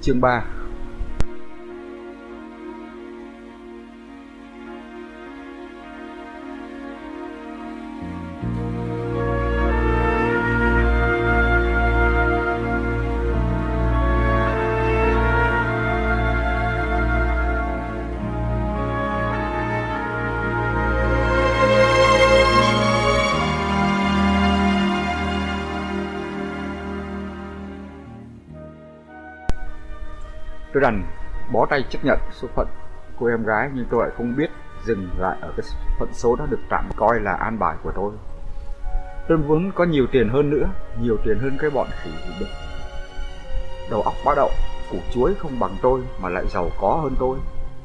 Chương 3. Tôi đành bó tay chấp nhận số phận cô em gái, nhưng tôi lại không biết dừng lại ở cái phận số đã được tạm coi là an bài của tôi. Tôi muốn có nhiều tiền hơn nữa, nhiều tiền hơn cái bọn khỉ đực đầu óc bá đậu, củ chuối không bằng tôi mà lại giàu có hơn tôi.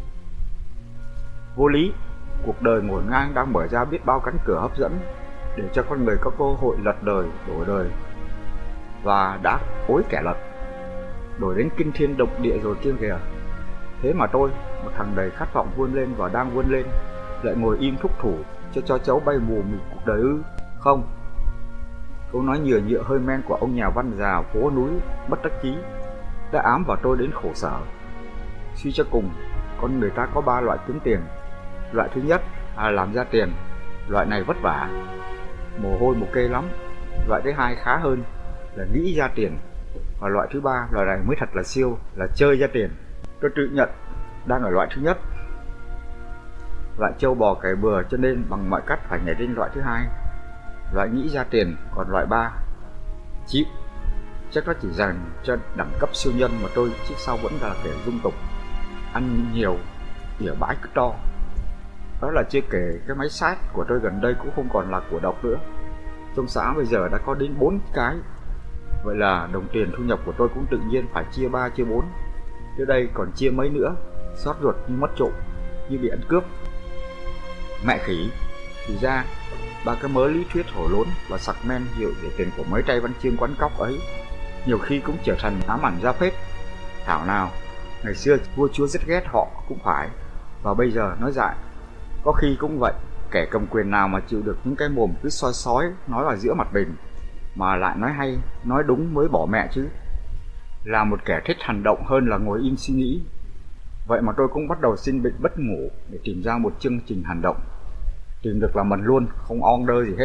Vô lý, cuộc đời ngổn ngang đang mở ra biết bao cánh cửa hấp dẫn để cho con người có cơ hội lật đời, đổi đời, và đã hối kẻ lật, đổi đến kinh thiên động địa rồi kia kìa. Thế mà tôi, một thằng đầy khát vọng vươn lên và đang vươn lên, lại ngồi im thúc thủ cho cháu bay mù mịt cuộc đời ư? Không. Câu nói nhựa nhựa hơi men của ông nhà văn già phố núi bất đắc chí đã ám vào tôi đến khổ sở. Suy cho cùng, con người ta có 3 loại kiếm tiền. Loại thứ nhất là làm ra tiền, loại này vất vả, mồ hôi mồ kê lắm. Loại thứ hai khá hơn là nghĩ ra tiền, và loại thứ ba, loại này mới thật là siêu, là chơi ra tiền. Tôi tự nhận đang ở loại thứ nhất, loại trâu bò cày bừa, cho nên bằng mọi cách phải nhảy đến loại thứ hai, loại nghĩ ra tiền. Còn loại 3 chịu, chắc nó chỉ dành cho đẳng cấp siêu nhân, mà tôi trước sau vẫn là kẻ dung tục, ăn nhiều, ỉa bãi cứ to. Đó là chưa kể cái máy sát của tôi gần đây cũng không còn là của độc nữa. Trong xã bây giờ đã có đến 4 cái. Vậy là đồng tiền thu nhập của tôi cũng tự nhiên phải chia 3 chia 4. Tới đây còn chia mấy nữa, xót ruột như mất trộm, như bị ăn cướp. Mẹ khỉ, thì ra 3 cái mớ lý thuyết hổ lốn và sặc men hiệu để tiền của mấy tay văn chương quán cóc ấy nhiều khi cũng trở thành ám ảnh ra phết. Thảo nào ngày xưa vua chúa rất ghét họ cũng phải, và bây giờ nói dại có khi cũng vậy. Kẻ cầm quyền nào mà chịu được những cái mồm cứ soi sói nói vào giữa mặt mình, mà lại nói hay, nói đúng mới bỏ mẹ chứ. Là một kẻ thích hành động hơn là ngồi im suy nghĩ. Vậy mà tôi cũng bắt đầu sinh bệnh bất ngủ để tìm ra một chương trình hành động. Tìm được là mần luôn, không on đơ gì hết.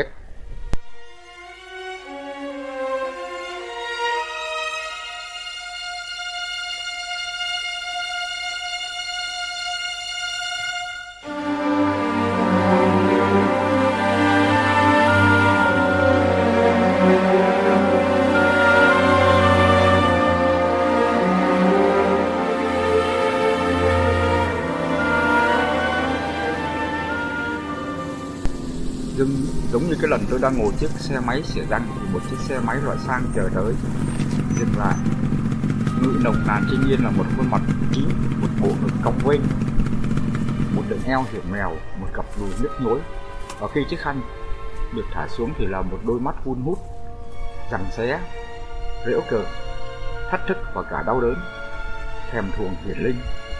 Giống như cái lần tôi đang ngồi chiếc xe máy xỉa răng thì một chiếc xe máy loại sang chờ tới, dừng lại. Ngự nồng nàn trên nhiên là một khuôn mặt kín, một bộ ngực cong vênh, một đường eo hiểm mèo, một cặp đùi nhức nhối. Và khi chiếc khăn được thả xuống thì là một đôi mắt hun hút, giằng xé, rễu cợt, thách thức và cả đau đớn, thèm thuồng hiển linh.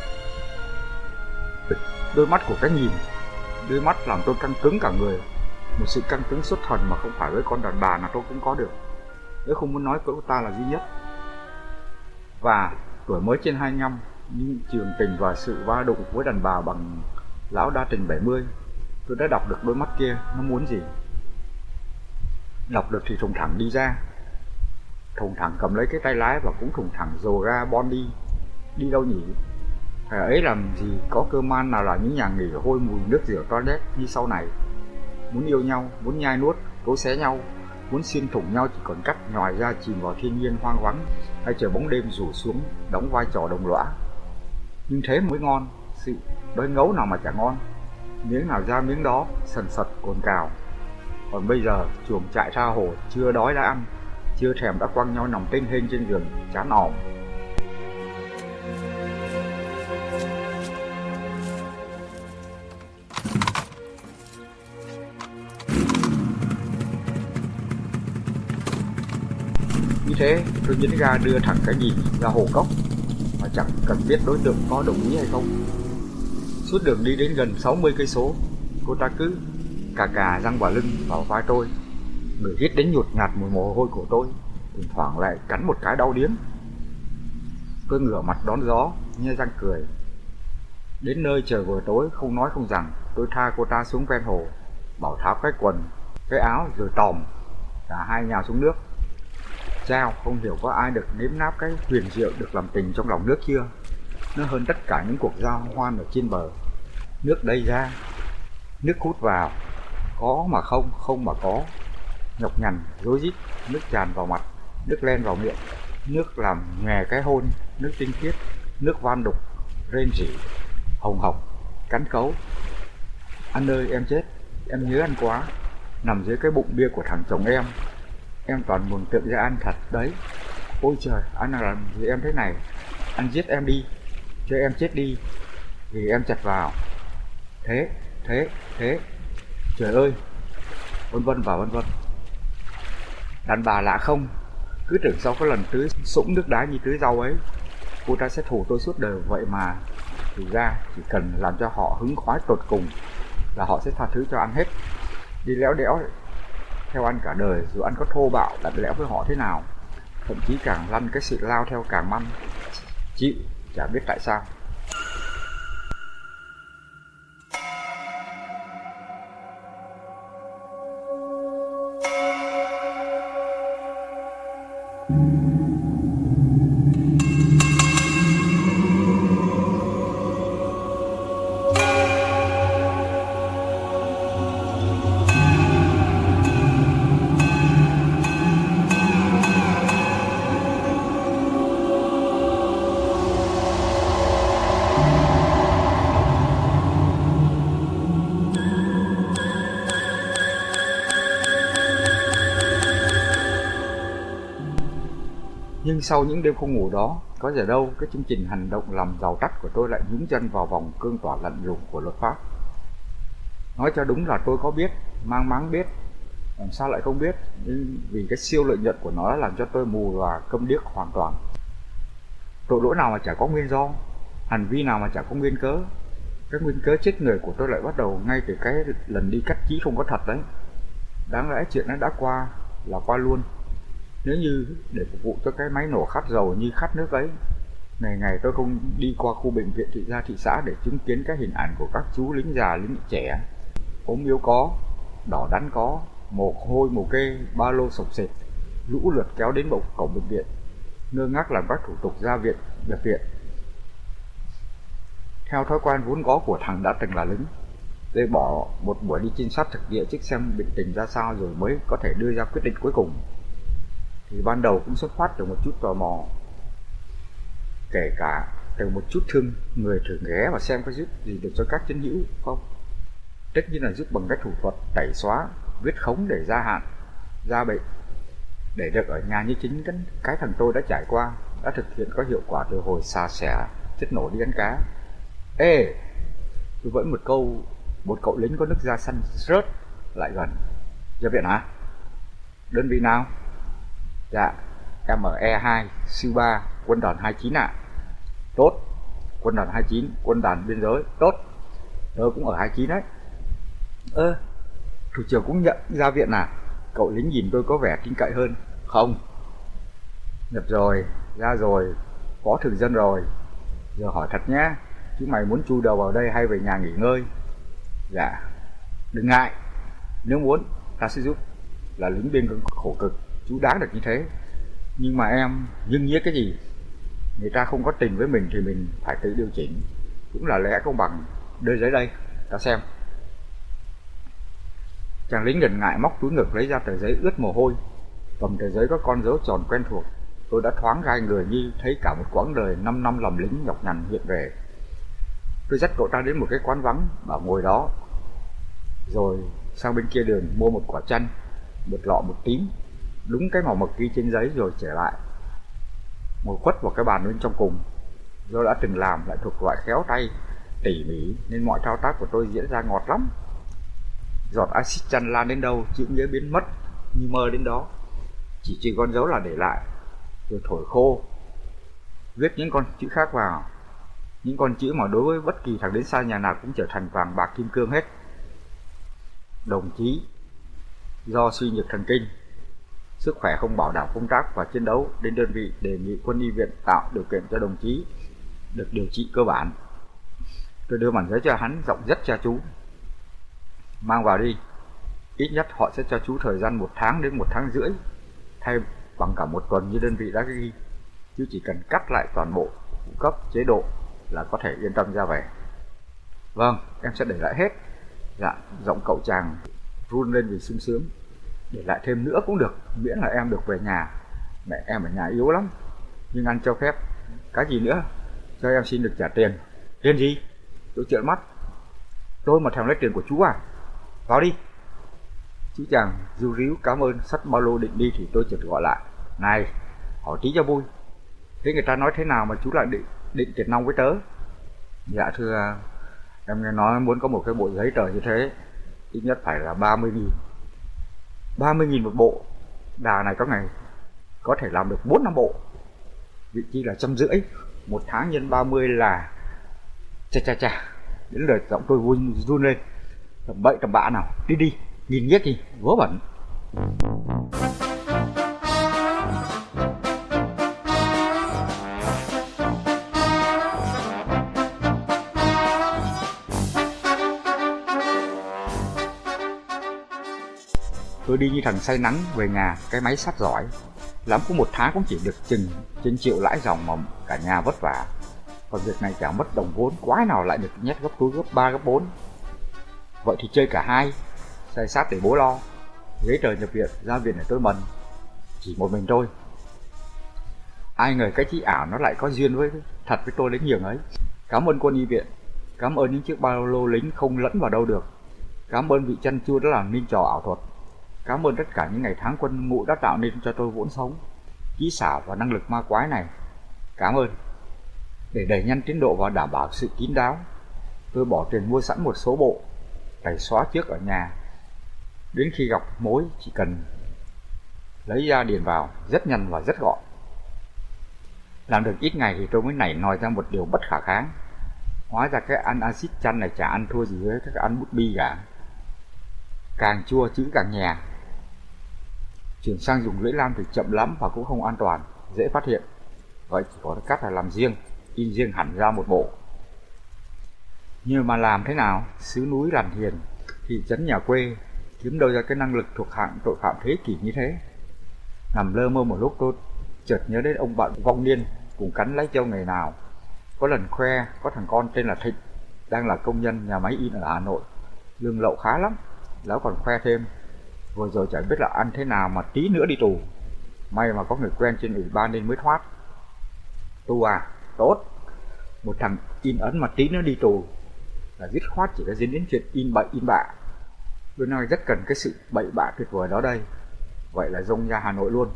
Đôi mắt của cái nhìn, đôi mắt làm tôi căng cứng cả người. Một sự căng cứng xuất thần mà không phải với con đàn bà nào tôi cũng có được, nếu không muốn nói cô ta là duy nhất. Và tuổi mới trên 25, nhưng trường tình và sự va đụng với đàn bà bằng lão đa tình 70, tôi đã đọc được đôi mắt kia nó muốn gì. Đọc được thì thùng thẳng đi ra, thùng thẳng cầm lấy cái tay lái và cũng thùng thẳng dồ ga bon đi. Đi đâu nhỉ? Phải ấy làm gì có cơ man nào là những nhà nghỉ hôi mùi nước rửa toilet như sau này. Muốn yêu nhau, muốn nhai nuốt, cấu xé nhau, muốn xuyên thủng nhau chỉ còn cách nhòi ra chìm vào thiên nhiên hoang vắng, hay chờ bóng đêm rủ xuống đóng vai trò đồng lõa. Nhưng thế mới ngon, sự đói ngấu nào mà chả ngon, miếng nào ra miếng đó, sần sật cồn cào. Còn bây giờ chuồng trại tha hồ, chưa đói đã ăn, chưa thèm đã quăng nhau nằm tênh hênh trên giường chán ỏm. Như thế, tôi nhấn ga đưa thẳng cái nhìn ra hồ cốc, mà chẳng cần biết đối tượng có đồng ý hay không. Suốt đường đi đến gần 60 cây số, cô ta cứ cà cà răng vào lưng vào vai tôi, người hít đến nhột nhạt mùi mồ hôi của tôi, thỉnh thoảng lại cắn một cái đau điếng. Tôi ngửa mặt đón gió, nhe răng cười. Đến nơi trời vừa tối, không nói không rằng, tôi tha cô ta xuống ven hồ, bảo tháo cái quần, cái áo rồi tòm cả hai nhào xuống nước. Chao, không hiểu có ai được nếm náp cái huyền diệu được làm tình trong lòng nước chưa? Nó hơn tất cả những cuộc giao hoan ở trên bờ. Nước đầy ra, nước hút vào, có mà không, không mà có. Nhọc nhằn, rối rít, nước tràn vào mặt, nước len vào miệng, nước làm nhòe cái hôn, nước tinh khiết, nước van đục, rên rỉ, hồng hộc, cắn cấu. Anh ơi em chết, em nhớ anh quá. Nằm dưới cái bụng bia của thằng chồng em toàn mường tượng ra anh thật đấy. Ôi trời, anh đang làm gì em thế này? Anh giết em đi, cho em chết đi, vì em chặt vào. Thế, trời ơi, vân vân và vân vân. Đàn bà lạ không? Cứ tưởng sau cái lần tưới sũng nước đá như tưới rau ấy, cô ta sẽ thù tôi suốt đời vậy mà. Thực ra chỉ cần làm cho họ hứng khoái tột cùng là họ sẽ tha thứ cho anh hết. Đi léo đẽo theo anh cả đời, dù anh có thô bạo lạnh lẽo với họ thế nào, thậm chí càng lăn cái sự lao theo càng măn, chịu, chả biết tại sao. Nhưng sau những đêm không ngủ đó, có giờ đâu cái chương trình hành động làm giàu tắt của tôi lại nhúng chân vào vòng cương tỏa lạnh lùng của luật pháp. Nói cho đúng là tôi có biết, mang máng biết, làm sao lại không biết, nhưng vì cái siêu lợi nhuận của nó đã làm cho tôi mù và câm điếc hoàn toàn. Tội lỗi nào mà chả có nguyên do, hành vi nào mà chả có nguyên cớ. Cái nguyên cớ chết người của tôi lại bắt đầu ngay từ cái lần đi cắt chí không có thật đấy. Đáng lẽ chuyện nó đã qua là qua luôn. Nếu như để phục vụ cho cái máy nổ khát dầu như khát nước ấy, ngày ngày tôi không đi qua khu bệnh viện thị gia thị xã để chứng kiến cái hình ảnh của các chú lính già lính trẻ, ốm yếu có, đỏ đắn có, mồ hôi mồ kê, ba lô sộc sệt, lũ lượt kéo đến cổng bệnh viện, ngơ ngác làm các thủ tục ra viện, nhập viện. Theo thói quen vốn có của thằng đã từng là lính, tôi bỏ một buổi đi trinh sát thực địa trước xem bệnh tình ra sao rồi mới có thể đưa ra quyết định cuối cùng. Thì ban đầu cũng xuất phát từ một chút tò mò, kể cả từ một chút thương người thử ghé và xem có giúp gì được cho các chiến hữu không. Tất nhiên là giúp bằng cách thủ thuật tẩy xóa, viết khống để gia hạn, gia bệnh, để được ở nhà như chính cái thằng tôi đã trải qua, đã thực hiện có hiệu quả từ hồi xà xẻ chất nổ đi đánh cá. Ê, tôi vẫn một cậu lính có nước da xanh rớt lại gần. Ra viện hả? Đơn vị nào? Dạ, ME2, sư 3, quân đoàn 29 ạ. Tốt, quân đoàn 29, quân đoàn biên giới, tốt. Tớ cũng ở 29 đấy. Thủ trưởng cũng nhận ra viện à? Cậu lính nhìn tôi có vẻ tin cậy hơn. Không. Nhập rồi, ra rồi, có thực dân rồi. Giờ hỏi thật nhá, chứ mày muốn chui đầu vào đây hay về nhà nghỉ ngơi? Dạ, đừng ngại, nếu muốn ta sẽ giúp. Là lính biên cương khổ cực, chú đáng được như thế. Nhưng mà em nhưng nghĩa cái gì? Người ta không có tình với mình thì mình phải tự điều chỉnh, cũng là lẽ công bằng. Đưa giấy đây, ta xem. Chàng lính ngần ngại móc túi ngực lấy ra tờ giấy ướt mồ hôi. Cầm tờ giấy có con dấu tròn quen thuộc, tôi đã thoáng gai người như thấy cả một quãng đời 5 năm làm lính nhọc nhằn hiện về. Tôi dắt cậu ta đến một cái quán vắng, bảo ngồi đó, rồi sang bên kia đường mua một quả chanh, một lọ một tím, đúng cái màu mực ghi trên giấy, rồi trở lại ngồi khuất vào cái bàn bên trong cùng. Do đã từng làm lại thuộc loại khéo tay, tỉ mỉ nên mọi thao tác của tôi diễn ra ngọt lắm. Giọt axit chăn lan đến đâu, chữ nghĩa biến mất như mơ đến đó. Chỉ trừ con dấu là để lại, rồi thổi khô, viết những con chữ khác vào. Những con chữ mà đối với bất kỳ thằng đến xa nhà nào cũng trở thành vàng bạc kim cương hết. Đồng chí, do suy nhược thần kinh, sức khỏe không bảo đảm công tác và chiến đấu, đến đơn vị đề nghị quân y viện tạo điều kiện cho đồng chí được điều trị cơ bản. Tôi đưa bản giấy cho hắn, giọng rất cha chú: mang vào đi, ít nhất họ sẽ cho chú thời gian 1 tháng đến 1 tháng rưỡi, thay bằng cả 1 tuần như đơn vị đã ghi. Chú chỉ cần cắt lại toàn bộ phụ cấp chế độ là có thể yên tâm ra về. Vâng, em sẽ để lại hết. Dạ, giọng cậu chàng run lên vì sung sướng. Để lại thêm nữa cũng được, miễn là em được về nhà. Mẹ em ở nhà yếu lắm, nhưng anh cho phép. Cái gì nữa? Cho em xin được trả tiền. Tiền gì? Tôi trợn mắt. Tôi mà thèm lấy tiền của chú à? Vào đi. Chú chàng ru ríu cảm ơn, xách ba lô định đi thì tôi chợt gọi lại: này, hỏi tí cho vui, thế người ta nói thế nào mà chú lại định tiền nong với tớ? Dạ thưa, em nghe nói muốn có một cái bộ giấy tờ như thế, ít nhất phải là 30.000. 30.000 một bộ. Đà này có ngày có thể làm được 4-5 bộ. Vị chi là 150. 1 tháng nhân 30 là... Chà. Đến lượt giọng tôi run lên. Tầm bậy tầm bạ nào. Đi, nhìn nghiếc đi, vớ vẩn. Tôi đi như thằng say nắng về nhà, cái máy sắt giỏi. Lắm có 1 tháng cũng chỉ được chừng trên triệu lãi dòng mà cả nhà vất vả. Còn việc này chẳng mất đồng vốn, quái nào lại được nhét gấp túi gấp 3 gấp 4. Vậy thì chơi cả hai, say sát để bố lo. Giấy tờ nhập viện, ra viện để tôi mần. Chỉ một mình tôi. Ai ngờ cái trí ảo nó lại có duyên với tôi đến nhường ấy. Cảm ơn quân y viện, cảm ơn những chiếc ba lô lính không lẫn vào đâu được, cảm ơn vị chân chua đã làm nên trò ảo thuật. Cảm ơn tất cả những ngày tháng quân ngũ đã tạo nên cho tôi vốn sống, kỹ xảo và năng lực ma quái này. Cảm ơn. Để đẩy nhanh tiến độ và đảm bảo sự kín đáo, tôi bỏ tiền mua sẵn một số bộ, tẩy xóa trước ở nhà. Đến khi gặp mối chỉ cần lấy ra điền vào, rất nhanh và rất gọn. Làm được ít ngày thì tôi mới nảy nòi ra một điều bất khả kháng. Hóa ra cái ăn axit chăn này chả ăn thua gì với các ăn bút bi cả. Càng chua chữ càng nhè. Chuyển sang dùng lưỡi lam thì chậm lắm và cũng không an toàn, dễ phát hiện. Vậy chỉ có cách là làm riêng, in riêng hẳn ra một bộ. Nhưng mà làm thế nào? Xứ núi lằn hiền, thị trấn nhà quê, kiếm đâu ra cái năng lực thuộc hạng tội phạm thế kỷ như thế? Nằm lơ mơ một lúc tôi chợt nhớ đến ông bạn vong niên cùng cắn lấy trâu ngày nào. Có lần khoe có thằng con tên là Thịnh, đang là công nhân nhà máy in ở Hà Nội, lương lậu khá lắm. Lão còn khoe thêm, vừa rồi chẳng biết là ăn thế nào mà tí nữa đi tù. May mà có người quen trên ủy ban nên mới thoát. Tù à? Tốt. Một thằng in ấn mà tí nữa đi tù là dứt khoát chỉ có dính đến chuyện in bậy in bạ. Tôi nói rất cần cái sự bậy bạ tuyệt vời đó đây. Vậy là dông ra Hà Nội luôn.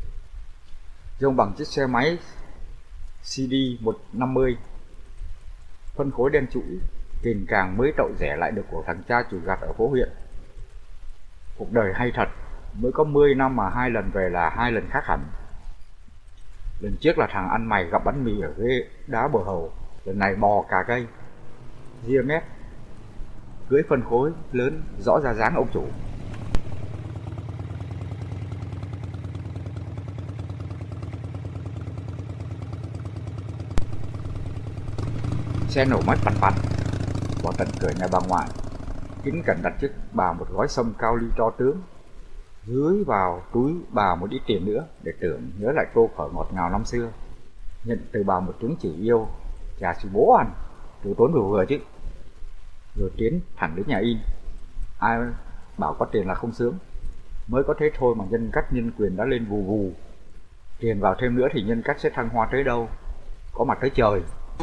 Dông bằng chiếc xe máy CD 150, phân khối đen trũi, kềnh càng mới tậu rẻ lại được của thằng cha chủ gặt ở phố huyện. Cuộc đời hay thật, mới có 10 năm mà 2 lần về là 2 lần khác hẳn. Lần trước là thằng ăn mày gặp bánh mì ở ghế đá bờ hầu, lần này bò cả cây, ria mép, cưỡi phân khối lớn rõ ra dáng ông chủ. Xe nổ máy bắn vào tận cửa nhà bà ngoại. Kính cẩn đặt trước bà một gói sâm cao ly to tướng, dưới vào túi bà một ít tiền nữa để tưởng nhớ lại câu khởi ngọt ngào năm xưa. Nhận từ bà một tiếng chỉ yêu, chà sư bố ăn, từ tốn vừa chứ. Rồi tiến thẳng đến nhà in. Ai bảo có tiền là không sướng, mới có thế thôi mà nhân cách nhân quyền đã lên vù vù. Tiền vào thêm nữa thì nhân cách sẽ thăng hoa tới đâu, có mặt tới trời.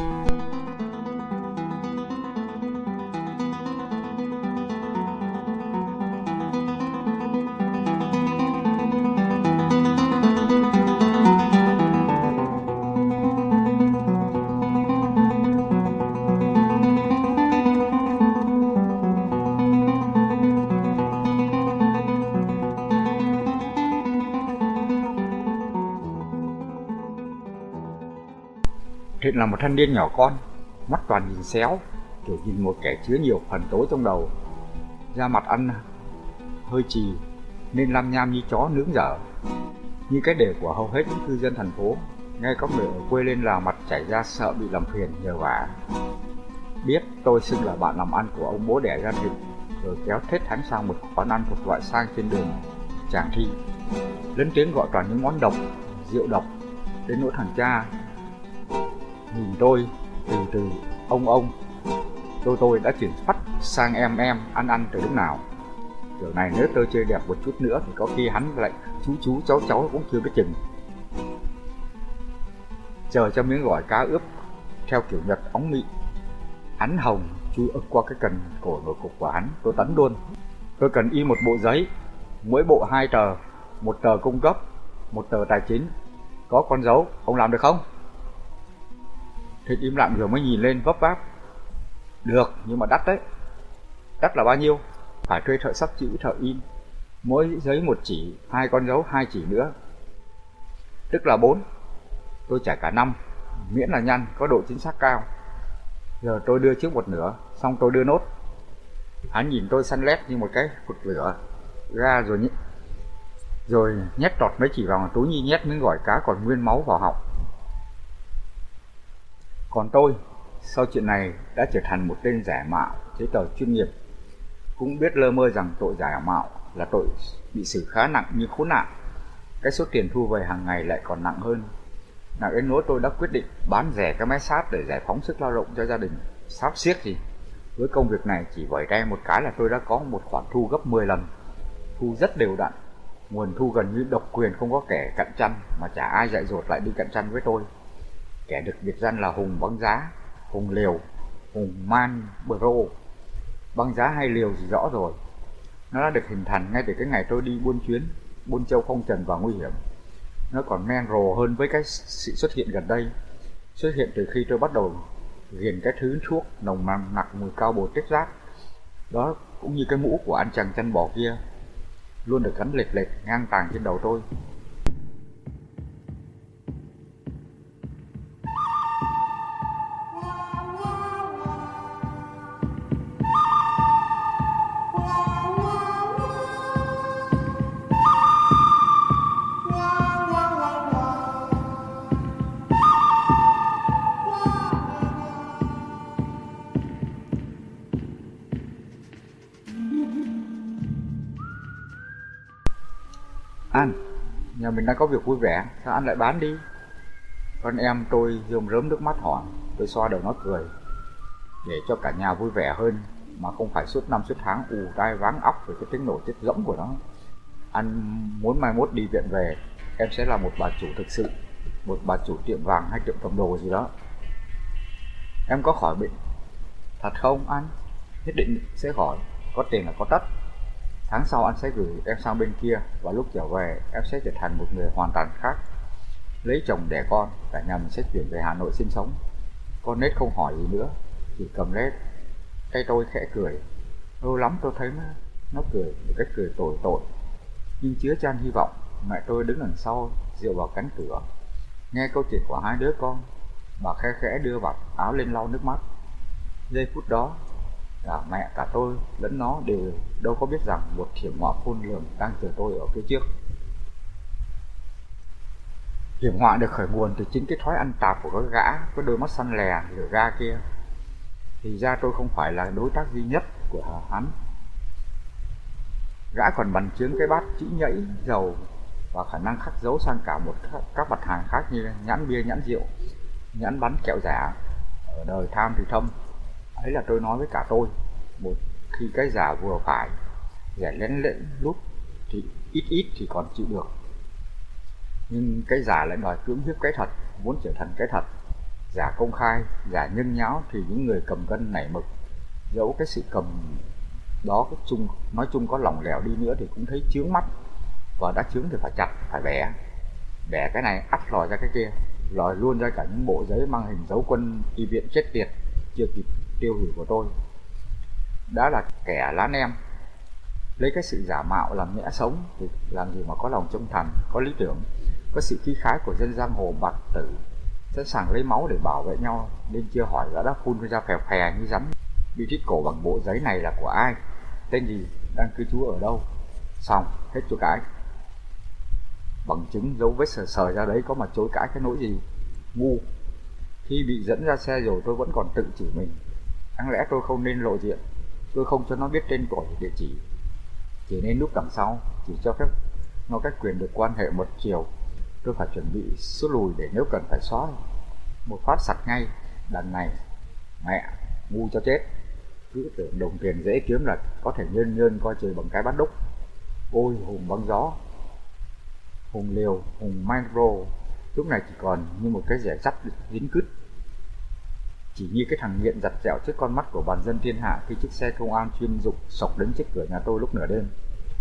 Thịnh là một thanh niên nhỏ con, mắt toàn nhìn xéo, kiểu nhìn một kẻ chứa nhiều phần tối trong đầu. Da mặt ăn hơi chì nên lam nham như chó nướng dở, như cái đề của hầu hết những cư dân thành phố. Nghe có người ở quê lên lào mặt chảy ra sợ bị làm phiền nhờ vả. Biết tôi xưng là bạn làm ăn của ông bố đẻ gia đình, rồi kéo thết hắn sang một quán ăn thuộc loại sang trên đường Tràng Thi, lớn tiếng gọi toàn những món độc, rượu độc, đến nỗi thằng cha nhìn tôi từ ông tôi đã chuyển phát sang em ăn từ lúc nào. Kiểu này nếu tôi chơi đẹp một chút nữa thì có khi hắn lại chú cháu cũng chưa biết chừng. Chờ cho miếng gỏi cá ướp theo kiểu Nhật óng mịn, hắn hồng chui ức qua cái cần cổ nổi cục của hắn. Tôi tấn luôn. Tôi cần in một bộ giấy, mỗi bộ 2 tờ, một tờ cung cấp, một tờ tài chính, có con dấu, ông làm được không? Thịt im lặng rồi mới nhìn lên vấp váp. Được, nhưng mà đắt đấy. Đắt là bao nhiêu? Phải thuê thợ sắp chữ, thợ in, mỗi giấy 1 chỉ, 2 con dấu, 2 chỉ nữa, tức là 4. Tôi trả cả 5, miễn là nhanh, có độ chính xác cao. Giờ tôi đưa trước một nửa, xong tôi đưa nốt. Hắn nhìn tôi săn lét như một cái phụt lửa ra rồi nhét tọt mấy chỉ vào túi như nhét miếng gỏi cá còn nguyên máu vào họng. Còn tôi, sau chuyện này đã trở thành một tên giả mạo giấy tờ chuyên nghiệp, cũng biết lơ mơ rằng tội giả mạo là tội bị xử khá nặng như khốn nạn. Cái số tiền thu về hàng ngày lại còn nặng hơn. Nặng đến nỗi tôi đã quyết định bán rẻ cái máy sát để giải phóng sức lao động cho gia đình. Sắp xiết gì, với công việc này chỉ vẩy tay một cái là tôi đã có một khoản thu gấp 10 lần, thu rất đều đặn, nguồn thu gần như độc quyền, không có kẻ cạnh tranh, mà chả ai dại dột lại đi cạnh tranh với tôi. Kẻ được biệt danh là Hùng băng giá, Hùng liều, Hùng man bro. Băng giá hay liều thì rõ rồi, nó đã được hình thành ngay từ cái ngày tôi đi buôn châu phong trần và nguy hiểm. Nó còn men rồ hơn với cái sự xuất hiện gần đây, xuất hiện từ khi tôi bắt đầu ghiền cái thứ thuốc nồng nặc mùi cao bột tích rác. Đó cũng như cái mũ của anh chàng chăn bò kia, luôn được gắn lệch ngang tàng trên đầu tôi. Anh, nhà mình đang có việc vui vẻ, sao anh lại bán đi? Con em tôi rơm rớm nước mắt hỏi. Tôi xoa đầu nó cười. Để cho cả nhà vui vẻ hơn, mà không phải suốt năm suốt tháng ù tai váng óc về cái tiếng nổ chết rỗng của nó. Anh muốn mai mốt đi viện về, em sẽ là một bà chủ thực sự, một bà chủ tiệm vàng hay tiệm cầm đồ gì đó. Em có khỏi bệnh thật không anh? Nhất định sẽ khỏi, có tiền là có tất. Tháng sau anh sẽ gửi em sang bên kia, và lúc trở về em sẽ trở thành một người hoàn toàn khác, lấy chồng đẻ con, cả nhà mình sẽ chuyển về Hà Nội sinh sống. Con nết không hỏi gì nữa, chỉ cầm lấy tay tôi khẽ cười. Lâu lắm tôi thấy nó cười một cái cười tội nhưng chứa chan hy vọng. Mẹ tôi đứng đằng sau dựa vào cánh cửa, nghe câu chuyện của hai đứa con. Bà khẽ đưa vạt áo lên lau nước mắt. Giây phút đó, cả mẹ, cả tôi lẫn nó đều đâu có biết rằng một hiểm họa khôn lường đang chờ tôi ở phía trước. Hiểm họa được khởi nguồn từ chính cái thói ăn tạp của cái gã có đôi mắt săn lè lửa ga kia. Thì ra tôi không phải là đối tác duy nhất của hắn. Gã còn bắn chướng cái bát chữ nhẫy dầu và khả năng khắc dấu sang cả các mặt hàng khác như nhãn bia, nhãn rượu, nhãn bắn kẹo giả. Ở đời tham thì thâm, ấy là tôi nói với cả tôi. Một khi cái giả vừa phải, rẻ lén lút thì ít thì còn chịu được, nhưng cái giả lại đòi cưỡng hiếp cái thật, muốn trở thành cái thật. Giả công khai, giả nhân nháo thì những người cầm cân nảy mực, dẫu cái sự cầm đó nói chung có lỏng lẻo đi nữa thì cũng thấy chướng mắt, và đã chướng thì phải chặt, phải bẻ cái này ắt lòi ra cái kia, lòi luôn ra cả những bộ giấy mang hình dấu quân y viện chết tiệt chưa kịp tiêu hủy của tôi. Đã là kẻ lán em, lấy cái sự giả mạo làm nhẽ sống thì làm gì mà có lòng trung thành, có lý tưởng, có sự khí khái của dân giang hồ bạc tử, sẵn sàng lấy máu để bảo vệ nhau. Nên chưa hỏi đã phun ra phè phè như rắn. Bị thít cổ bằng bộ giấy này là của ai, tên gì, đang cư trú ở đâu. Xong hết chỗ cái. bằng chứng dấu vết sờ ra đấy, có mà chối cãi cái nỗi gì. Ngu. Khi bị dẫn ra xe rồi tôi vẫn còn tự chửi mình. Đáng lẽ tôi không nên lộ diện, tôi không cho nó biết tên tuổi, địa chỉ nên núp đằng sau, chỉ cho phép nó cái quyền được quan hệ một chiều. Tôi phải chuẩn bị rút lùi để nếu cần phải xóa một phát sạch ngay. Đằng này mẹ ngu cho chết, cứ tưởng đồng tiền dễ kiếm là có thể nhơn nhơn coi trời bằng cái bắt đúc. Ôi hùng băng gió, hùng liều, hùng micro lúc này chỉ còn như một cái rẻ sắt dính cứt, chỉ như cái thằng nghiện giặt dẹo trước con mắt của bàn dân thiên hạ khi chiếc xe công an chuyên dụng sộc đến trước cửa nhà tôi lúc nửa đêm.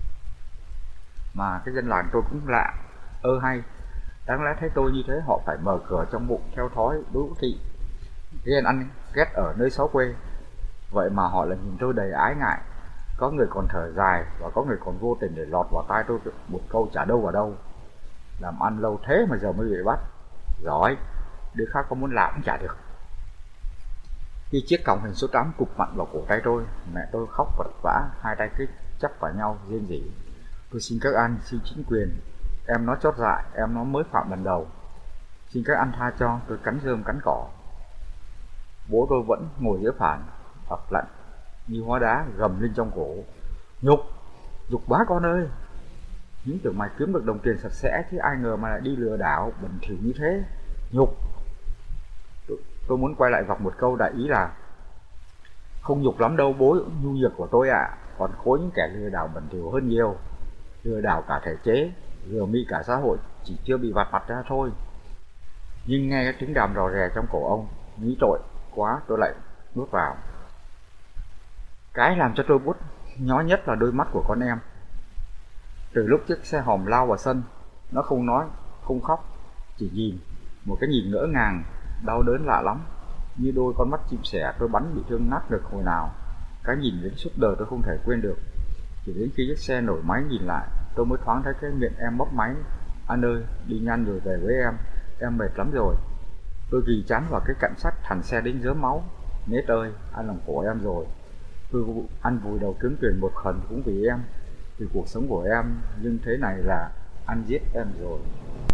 Mà cái dân làng tôi cũng lạ, hay, đáng lẽ thấy tôi như thế họ phải mở cửa trong bụng theo thói đố kỵ, ghen ăn ghét ở nơi xó quê. Vậy mà họ lại nhìn tôi đầy ái ngại, có người còn thở dài và có người còn vô tình để lọt vào tai tôi một câu chả đâu vào đâu. Làm ăn lâu thế mà giờ mới bị bắt, giỏi, đứa khác có muốn làm cũng chả được. Khi chiếc còng hình số 8 cụp mạnh vào cổ tay tôi, mẹ tôi khóc vật vã, hai tay cứ chắp vào nhau rên rỉ. Tôi xin các anh, xin chính quyền, em nó chót dại, em nó mới phạm lần đầu, xin các anh tha cho. Tôi cắn rơm cắn cỏ. Bố tôi vẫn ngồi giữa phản, ập lạnh như hóa đá, gầm lên trong cổ: nhục, nhục bá con ơi, những tưởng mày kiếm được đồng tiền sạch sẽ chứ ai ngờ mà lại đi lừa đảo bẩn thỉu như thế, nhục. Tôi muốn quay lại vọc một câu đại ý là: không nhục lắm đâu bố nhu nhược của tôi ạ, còn khối những kẻ lừa đảo bẩn thỉu hơn nhiều, lừa đảo cả thể chế, lừa mị cả xã hội, chỉ chưa bị vặt mặt ra thôi. Nhưng nghe cái tiếng đàm rò rè trong cổ ông, nghĩ tội quá, tôi lại nuốt vào. Cái làm cho tôi bút nhói nhất là đôi mắt của con em. Từ lúc chiếc xe hòm lao vào sân, nó không nói, không khóc, chỉ nhìn, một cái nhìn ngỡ ngàng, đau đớn lạ lắm, như đôi con mắt chim sẻ tôi bắn bị thương nát được hồi nào. Cái nhìn đến suốt đời tôi không thể quên được. Chỉ đến khi chiếc xe nổ máy nhìn lại, tôi mới thoáng thấy cái miệng em bóp máy: anh ơi, đi nhanh rồi về với em mệt lắm rồi. Tôi ghi chán vào cái cạnh sắt, thằng xe đến rớm máu: Nết ơi, anh làm khổ em rồi. Anh vùi đầu kiếm tiền một phần cũng vì em, vì cuộc sống của em, nhưng thế này là anh giết em rồi.